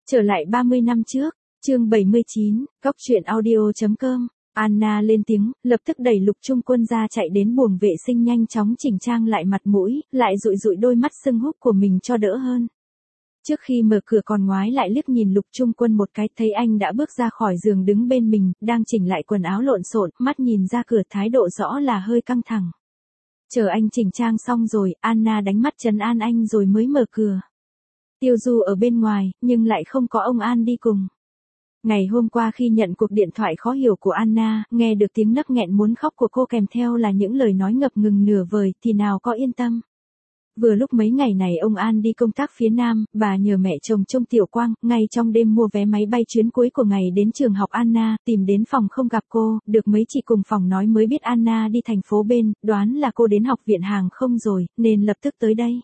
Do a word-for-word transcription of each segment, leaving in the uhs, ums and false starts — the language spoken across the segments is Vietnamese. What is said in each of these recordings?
Trở lại ba mươi năm trước, chương bảy mươi chín, góc truyện audio chấm com. Anna lên tiếng, lập tức đẩy Lục Trung Quân ra chạy đến buồng vệ sinh nhanh chóng chỉnh trang lại mặt mũi, lại dụi dụi đôi mắt sưng húp của mình cho đỡ hơn. Trước khi mở cửa còn ngoái lại liếc nhìn Lục Trung Quân một cái, thấy anh đã bước ra khỏi giường đứng bên mình, đang chỉnh lại quần áo lộn xộn, mắt nhìn ra cửa thái độ rõ là hơi căng thẳng. Chờ anh chỉnh trang xong rồi, Anna đánh mắt trấn an anh rồi mới mở cửa. Tiêu Du ở bên ngoài, nhưng lại không có ông An đi cùng. Ngày hôm qua khi nhận cuộc điện thoại khó hiểu của Anna, nghe được tiếng nấc nghẹn muốn khóc của cô kèm theo là những lời nói ngập ngừng nửa vời, thì nào có yên tâm. Vừa lúc mấy ngày này ông An đi công tác phía Nam, bà nhờ mẹ chồng trông Tiểu Quang, ngay trong đêm mua vé máy bay chuyến cuối của ngày đến trường học Anna, tìm đến phòng không gặp cô, được mấy chị cùng phòng nói mới biết Anna đi thành phố bên, đoán là cô đến học viện hàng không rồi, nên lập tức tới đây.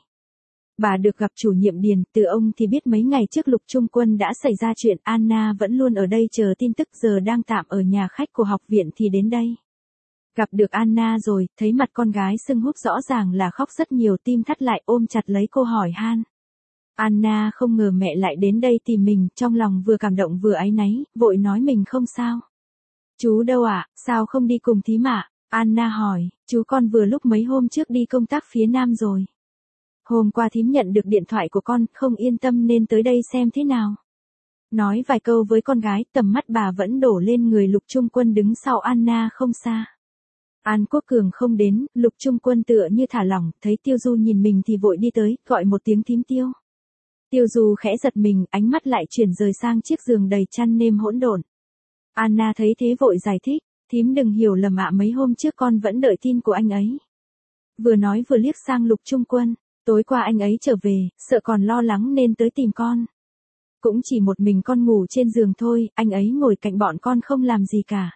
Bà được gặp chủ nhiệm Điền, từ ông thì biết mấy ngày trước Lục Trung Quân đã xảy ra chuyện, Anna vẫn luôn ở đây chờ tin tức, giờ đang tạm ở nhà khách của học viện thì đến đây. Gặp được Anna rồi, thấy mặt con gái sưng húp rõ ràng là khóc rất nhiều, tim thắt lại ôm chặt lấy cô hỏi han. Anna không ngờ mẹ lại đến đây tìm mình, trong lòng vừa cảm động vừa áy náy, vội nói mình không sao. Chú đâu ạ, à? Sao không đi cùng thím ạ? Anna hỏi, chú con vừa lúc mấy hôm trước đi công tác phía Nam rồi. Hôm qua thím nhận được điện thoại của con, không yên tâm nên tới đây xem thế nào. Nói vài câu với con gái, tầm mắt bà vẫn đổ lên người Lục Trung Quân đứng sau Anna không xa. An Quốc Cường không đến, Lục Trung Quân tựa như thả lỏng, thấy Tiêu Du nhìn mình thì vội đi tới, gọi một tiếng thím Tiêu. Tiêu Du khẽ giật mình, ánh mắt lại chuyển rời sang chiếc giường đầy chăn nêm hỗn độn. Anna thấy thế vội giải thích, thím đừng hiểu lầm ạ, mấy hôm trước con vẫn đợi tin của anh ấy. Vừa nói vừa liếc sang Lục Trung Quân. Tối qua anh ấy trở về, sợ còn lo lắng nên tới tìm con. Cũng chỉ một mình con ngủ trên giường thôi, anh ấy ngồi cạnh bọn con không làm gì cả.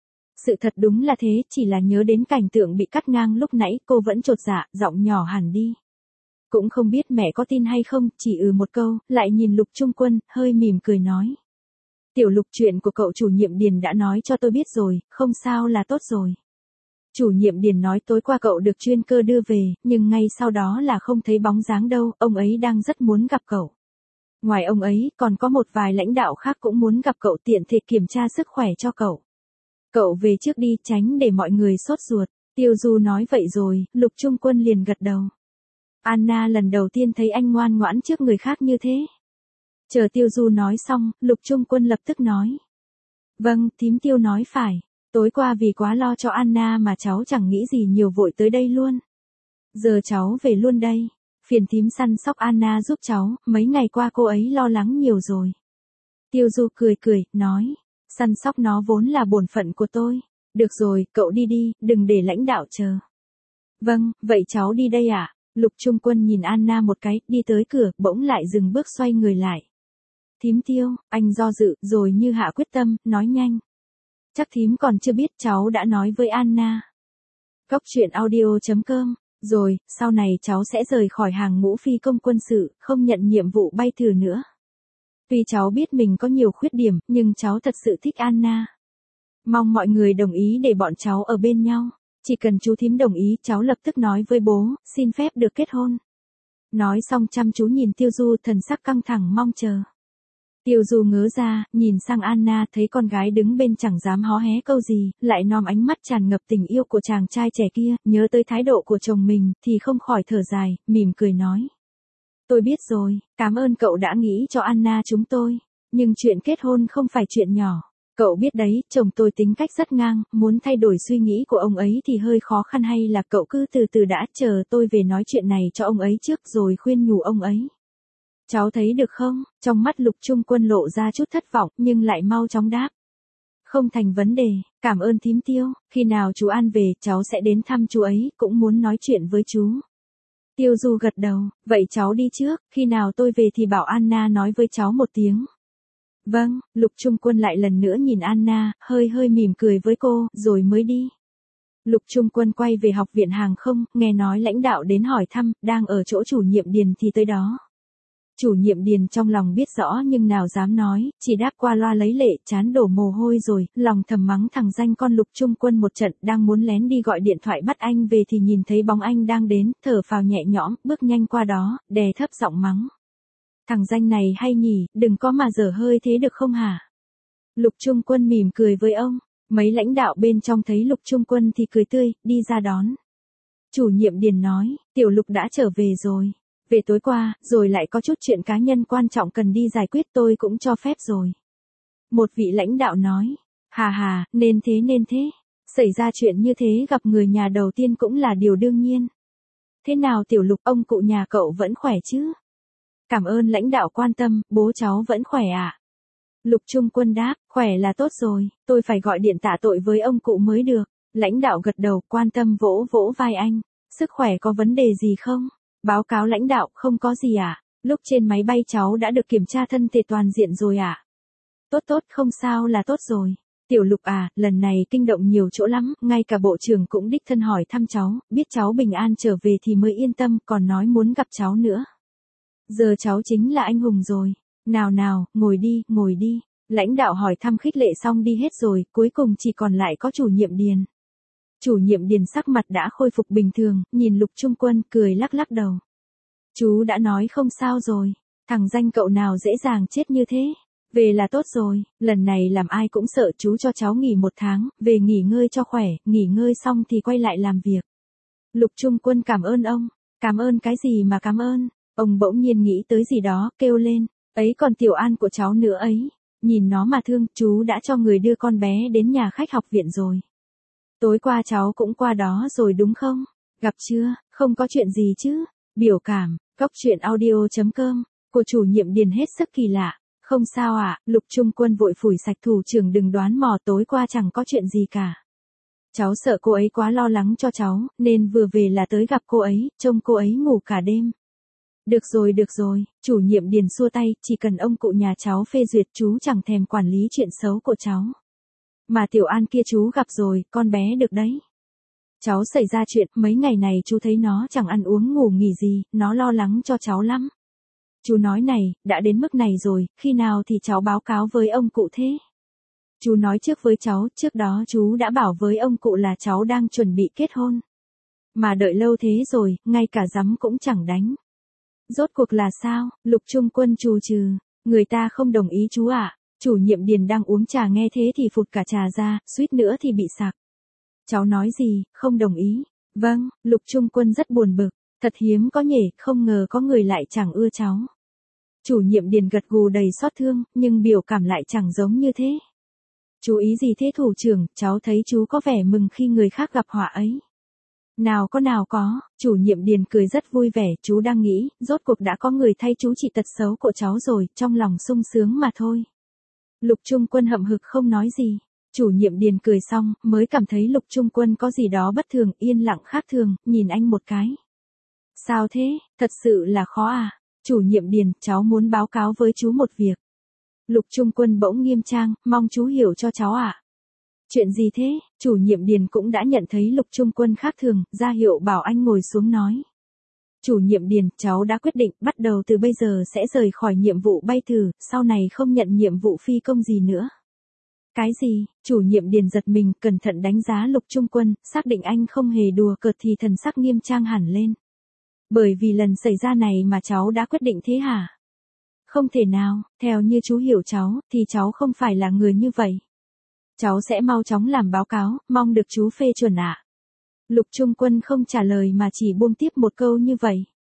Sự thật đúng là thế, chỉ là nhớ đến cảnh tượng bị cắt ngang lúc nãy, cô vẫn chột dạ, giọng nhỏ hẳn đi. Cũng không biết mẹ có tin hay không, chỉ ừ một câu, lại nhìn Lục Trung Quân, hơi mỉm cười nói. Tiểu Lục, chuyện của cậu chủ nhiệm Điền đã nói cho tôi biết rồi, không sao là tốt rồi. Chủ nhiệm Điền nói tối qua cậu được chuyên cơ đưa về, nhưng ngay sau đó là không thấy bóng dáng đâu, ông ấy đang rất muốn gặp cậu. Ngoài ông ấy, còn có một vài lãnh đạo khác cũng muốn gặp cậu, tiện thể kiểm tra sức khỏe cho cậu. Cậu về trước đi, tránh để mọi người sốt ruột. Tiêu Du nói vậy rồi, Lục Trung Quân liền gật đầu. Anna lần đầu tiên thấy anh ngoan ngoãn trước người khác như thế. Chờ Tiêu Du nói xong, Lục Trung Quân lập tức nói. Vâng, thím Tiêu nói phải. Tối qua vì quá lo cho Anna mà cháu chẳng nghĩ gì nhiều vội tới đây luôn. Giờ cháu về luôn đây. Phiền thím săn sóc Anna giúp cháu, mấy ngày qua cô ấy lo lắng nhiều rồi. Tiêu Du cười cười, nói. Săn sóc nó vốn là bổn phận của tôi. Được rồi, cậu đi đi, đừng để lãnh đạo chờ. Vâng, vậy cháu đi đây ạ. À? Lục Trung Quân nhìn Anna một cái, đi tới cửa, bỗng lại dừng bước xoay người lại. Thím Tiêu, anh do dự, rồi như hạ quyết tâm, nói nhanh. Chắc thím còn chưa biết cháu đã nói với Anna. Góc truyện audio chấm com. Rồi, sau này cháu sẽ rời khỏi hàng ngũ phi công quân sự, không nhận nhiệm vụ bay thử nữa. Tuy cháu biết mình có nhiều khuyết điểm, nhưng cháu thật sự thích Anna. Mong mọi người đồng ý để bọn cháu ở bên nhau. Chỉ cần chú thím đồng ý, cháu lập tức nói với bố, xin phép được kết hôn. Nói xong chăm chú nhìn Tiêu Du, thần sắc căng thẳng mong chờ. Tiêu Du ngớ ra, nhìn sang Anna, thấy con gái đứng bên chẳng dám hó hé câu gì, lại nom ánh mắt tràn ngập tình yêu của chàng trai trẻ kia, nhớ tới thái độ của chồng mình, thì không khỏi thở dài, mỉm cười nói. Tôi biết rồi, cảm ơn cậu đã nghĩ cho Anna chúng tôi, nhưng chuyện kết hôn không phải chuyện nhỏ. Cậu biết đấy, chồng tôi tính cách rất ngang, muốn thay đổi suy nghĩ của ông ấy thì hơi khó khăn, hay là cậu cứ từ từ đã, chờ tôi về nói chuyện này cho ông ấy trước rồi khuyên nhủ ông ấy. Cháu thấy được không? Trong mắt Lục Trung Quân lộ ra chút thất vọng, nhưng lại mau chóng đáp. Không thành vấn đề, cảm ơn thím Tiêu, khi nào chú An về, cháu sẽ đến thăm chú ấy, cũng muốn nói chuyện với chú. Tiêu Du gật đầu, vậy cháu đi trước, khi nào tôi về thì bảo Anna nói với cháu một tiếng. Vâng, Lục Trung Quân lại lần nữa nhìn Anna, hơi hơi mỉm cười với cô, rồi mới đi. Lục Trung Quân quay về học viện hàng không, nghe nói lãnh đạo đến hỏi thăm, đang ở chỗ chủ nhiệm Điền thì tới đó. Chủ nhiệm Điền trong lòng biết rõ nhưng nào dám nói, chỉ đáp qua loa lấy lệ, chán đổ mồ hôi rồi, lòng thầm mắng thằng danh con Lục Trung Quân một trận, đang muốn lén đi gọi điện thoại bắt anh về thì nhìn thấy bóng anh đang đến, thở phào nhẹ nhõm, bước nhanh qua đó, đè thấp giọng mắng. Thằng danh này hay nhỉ, đừng có mà dở hơi thế được không hả? Lục Trung Quân mỉm cười với ông, mấy lãnh đạo bên trong thấy Lục Trung Quân thì cười tươi, đi ra đón. Chủ nhiệm Điền nói, Tiểu Lục đã trở về rồi. Về tối qua, rồi lại có chút chuyện cá nhân quan trọng cần đi giải quyết tôi cũng cho phép rồi. Một vị lãnh đạo nói, hà hà, nên thế nên thế. Xảy ra chuyện như thế gặp người nhà đầu tiên cũng là điều đương nhiên. Thế nào Tiểu Lục, ông cụ nhà cậu vẫn khỏe chứ? Cảm ơn lãnh đạo quan tâm, bố cháu vẫn khỏe ạ. À? Lục Trung Quân đáp, khỏe là tốt rồi, tôi phải gọi điện tạ tội với ông cụ mới được. Lãnh đạo gật đầu, quan tâm vỗ vỗ vai anh. Sức khỏe có vấn đề gì không? Báo cáo lãnh đạo, không có gì ạ. À? Lúc trên máy bay cháu đã được kiểm tra thân thể toàn diện rồi ạ. À? Tốt tốt, không sao là tốt rồi. Tiểu Lục à, lần này kinh động nhiều chỗ lắm, ngay cả bộ trưởng cũng đích thân hỏi thăm cháu, biết cháu bình an trở về thì mới yên tâm, còn nói muốn gặp cháu nữa. Giờ cháu chính là anh hùng rồi. Nào nào, ngồi đi, ngồi đi. Lãnh đạo hỏi thăm khích lệ xong đi hết rồi, cuối cùng chỉ còn lại có chủ nhiệm Điền. Chủ nhiệm Điền sắc mặt đã khôi phục bình thường, nhìn Lục Trung Quân cười lắc lắc đầu. Chú đã nói không sao rồi, thằng danh cậu nào dễ dàng chết như thế. Về là tốt rồi, lần này làm ai cũng sợ, chú cho cháu nghỉ một tháng, về nghỉ ngơi cho khỏe, nghỉ ngơi xong thì quay lại làm việc. Lục Trung Quân cảm ơn ông, cảm ơn cái gì mà cảm ơn, ông bỗng nhiên nghĩ tới gì đó, kêu lên, ấy còn Tiểu An của cháu nữa ấy, nhìn nó mà thương, chú đã cho người đưa con bé đến nhà khách học viện rồi. Tối qua cháu cũng qua đó rồi đúng không? Gặp chưa, không có chuyện gì chứ? Biểu cảm, góc truyện audio chấm com, của chủ nhiệm Điền hết sức kỳ lạ. Không sao ạ, à, Lục Trung Quân vội phủi sạch, thủ trưởng đừng đoán mò, tối qua chẳng có chuyện gì cả. Cháu sợ cô ấy quá lo lắng cho cháu, nên vừa về là tới gặp cô ấy, trông cô ấy ngủ cả đêm. Được rồi được rồi, chủ nhiệm Điền xua tay, chỉ cần ông cụ nhà cháu phê duyệt chú chẳng thèm quản lý chuyện xấu của cháu. Mà Tiểu An kia chú gặp rồi, con bé được đấy. Cháu xảy ra chuyện, mấy ngày này chú thấy nó chẳng ăn uống ngủ nghỉ gì, nó lo lắng cho cháu lắm. Chú nói này, đã đến mức này rồi, khi nào thì cháu báo cáo với ông cụ thế? Chú nói trước với cháu, trước đó chú đã bảo với ông cụ là cháu đang chuẩn bị kết hôn. Mà đợi lâu thế rồi, ngay cả giấm cũng chẳng đánh. Rốt cuộc là sao? Lục Trung Quân trù trừ, người ta không đồng ý chú ạ. À? Chủ nhiệm Điền đang uống trà nghe thế thì phụt cả trà ra, suýt nữa thì bị sặc. Cháu nói gì, không đồng ý? Vâng, Lục Trung Quân rất buồn bực. Thật hiếm có nhỉ, không ngờ có người lại chẳng ưa cháu. Chủ nhiệm Điền gật gù đầy xót thương, nhưng biểu cảm lại chẳng giống như thế. Chú ý gì thế thủ trưởng, cháu thấy chú có vẻ mừng khi người khác gặp họa ấy. Nào có nào có, chủ nhiệm Điền cười rất vui vẻ, chú đang nghĩ, rốt cuộc đã có người thay chú trị tật xấu của cháu rồi, trong lòng sung sướng mà thôi. Lục Trung Quân hậm hực không nói gì. Chủ nhiệm Điền cười xong, mới cảm thấy Lục Trung Quân có gì đó bất thường, yên lặng khác thường, nhìn anh một cái. Sao thế, thật sự là khó à? Chủ nhiệm Điền, cháu muốn báo cáo với chú một việc. Lục Trung Quân bỗng nghiêm trang, mong chú hiểu cho cháu ạ. À? Chuyện gì thế? Chủ nhiệm Điền cũng đã nhận thấy Lục Trung Quân khác thường, ra hiệu bảo anh ngồi xuống nói. Chủ nhiệm Điền, cháu đã quyết định, bắt đầu từ bây giờ sẽ rời khỏi nhiệm vụ bay thử, sau này không nhận nhiệm vụ phi công gì nữa. Cái gì? Chủ nhiệm Điền giật mình, cẩn thận đánh giá Lục Trung Quân, xác định anh không hề đùa cợt thì thần sắc nghiêm trang hẳn lên. Bởi vì lần xảy ra này mà cháu đã quyết định thế hả? Không thể nào, theo như chú hiểu cháu, thì cháu không phải là người như vậy. Cháu sẽ mau chóng làm báo cáo, mong được chú phê chuẩn ạ. À. Lục Trung Quân không trả lời mà chỉ buông tiếp một câu như vậy.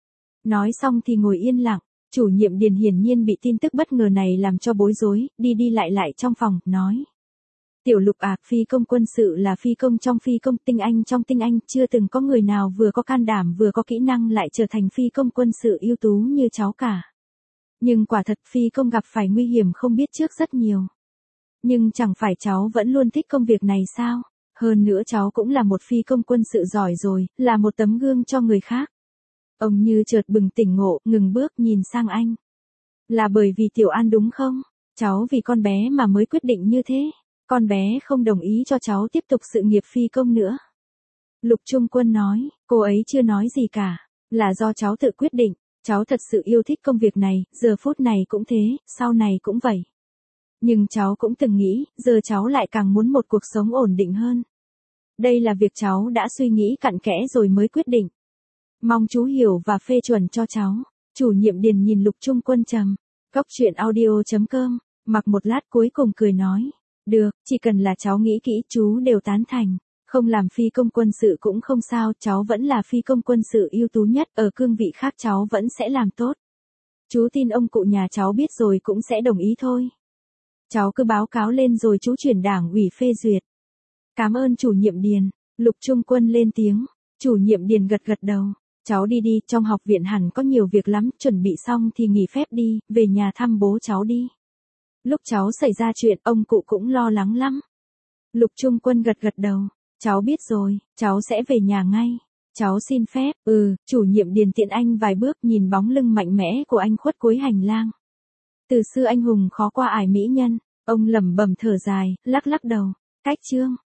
Nói xong thì ngồi yên lặng, chủ nhiệm Điền hiển nhiên bị tin tức bất ngờ này làm cho bối rối, đi đi lại lại trong phòng, nói. Tiểu Lục à, phi công quân sự là phi công trong phi công, tinh anh trong tinh anh, chưa từng có người nào vừa có can đảm vừa có kỹ năng lại trở thành phi công quân sự ưu tú như cháu cả. Nhưng quả thật phi công gặp phải nguy hiểm không biết trước rất nhiều. Nhưng chẳng phải cháu vẫn luôn thích công việc này sao? Hơn nữa cháu cũng là một phi công quân sự giỏi rồi, là một tấm gương cho người khác. Ông như chợt bừng tỉnh ngộ, ngừng bước nhìn sang anh. Là bởi vì Tiểu An đúng không? Cháu vì con bé mà mới quyết định như thế. Con bé không đồng ý cho cháu tiếp tục sự nghiệp phi công nữa. Lục Trung Quân nói, cô ấy chưa nói gì cả. Là do cháu tự quyết định. Cháu thật sự yêu thích công việc này, giờ phút này cũng thế, sau này cũng vậy. Nhưng cháu cũng từng nghĩ, giờ cháu lại càng muốn một cuộc sống ổn định hơn. Đây là việc cháu đã suy nghĩ cặn kẽ rồi mới quyết định. Mong chú hiểu và phê chuẩn cho cháu. Chủ nhiệm Điền nhìn Lục Trung Quân trầm. Góc chuyện audio chấm com, mặc một lát cuối cùng cười nói. Được, chỉ cần là cháu nghĩ kỹ chú đều tán thành. Không làm phi công quân sự cũng không sao, cháu vẫn là phi công quân sự ưu tú nhất, ở cương vị khác cháu vẫn sẽ làm tốt. Chú tin ông cụ nhà cháu biết rồi cũng sẽ đồng ý thôi. Cháu cứ báo cáo lên rồi chú chuyển đảng ủy phê duyệt. Cảm ơn chủ nhiệm Điền. Lục Trung Quân lên tiếng. Chủ nhiệm Điền gật gật đầu. Cháu đi đi, trong học viện hẳn có nhiều việc lắm, chuẩn bị xong thì nghỉ phép đi, về nhà thăm bố cháu đi. Lúc cháu xảy ra chuyện, ông cụ cũng lo lắng lắm. Lục Trung Quân gật gật đầu. Cháu biết rồi, cháu sẽ về nhà ngay. Cháu xin phép, ừ, chủ nhiệm Điền tiện anh vài bước nhìn bóng lưng mạnh mẽ của anh khuất cuối hành lang. Từ xưa anh hùng khó qua ải mỹ nhân, ông lẩm bẩm thở dài, lắc lắc đầu. Cách chương.